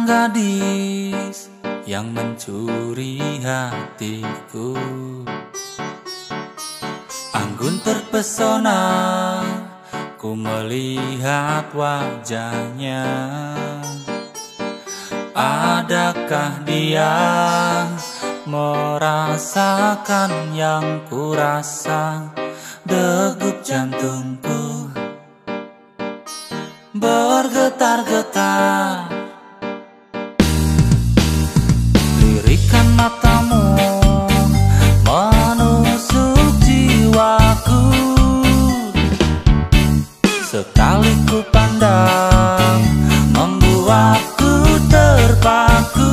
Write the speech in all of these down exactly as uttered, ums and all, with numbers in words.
Seorang gadis yang mencuri hatiku, anggun terpesona ku melihat wajahnya. Adakah dia merasakan yang ku rasa? Degup jantungku bergetar-getar. Lirikan matamu menusuk jiwaku. Sekali ku pandang membuatku terpaku.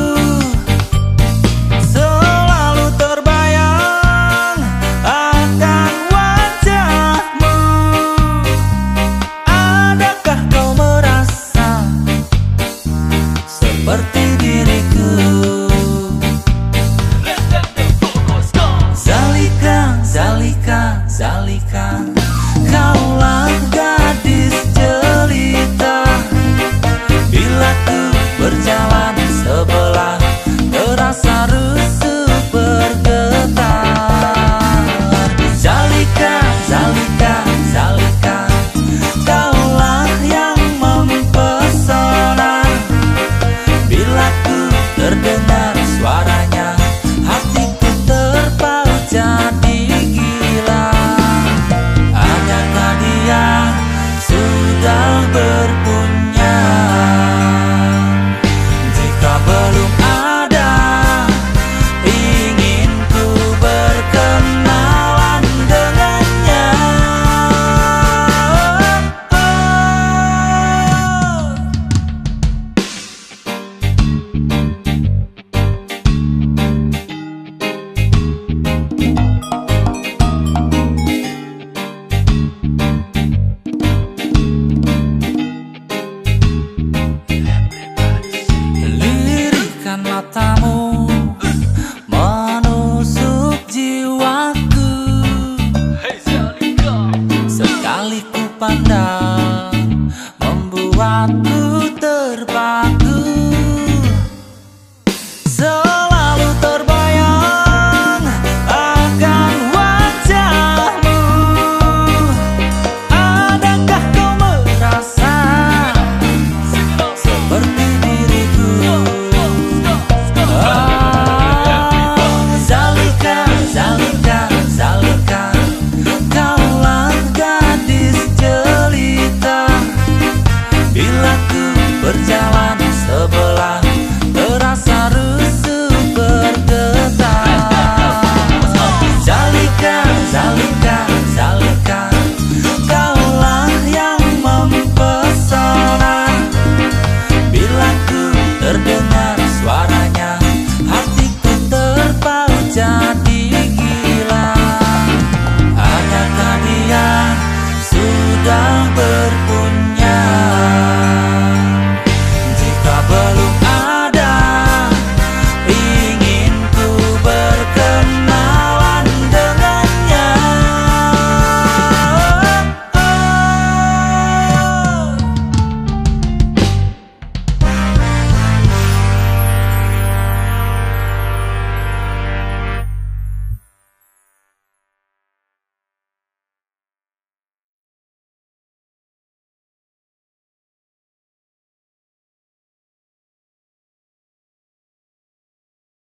Selalu terbayang akan wajahmu. Adakah kau merasa seperti diriku? Zalika, Zalika, Zalika, kaulah gadis jelita. Bila ku berjalan sebelah, terasa rusuk bergetar. Zalika, Zalika, Zalika, kaulah yang mempesona. Bila ku terdengar suaranya, hatiku terpaut jadi gila. Adakah dia sudah berpunya? Jika belum ada, ingin ku berkenalan dengannya. Lirikan matamu menusuk jiwaku. Sekali ku pandang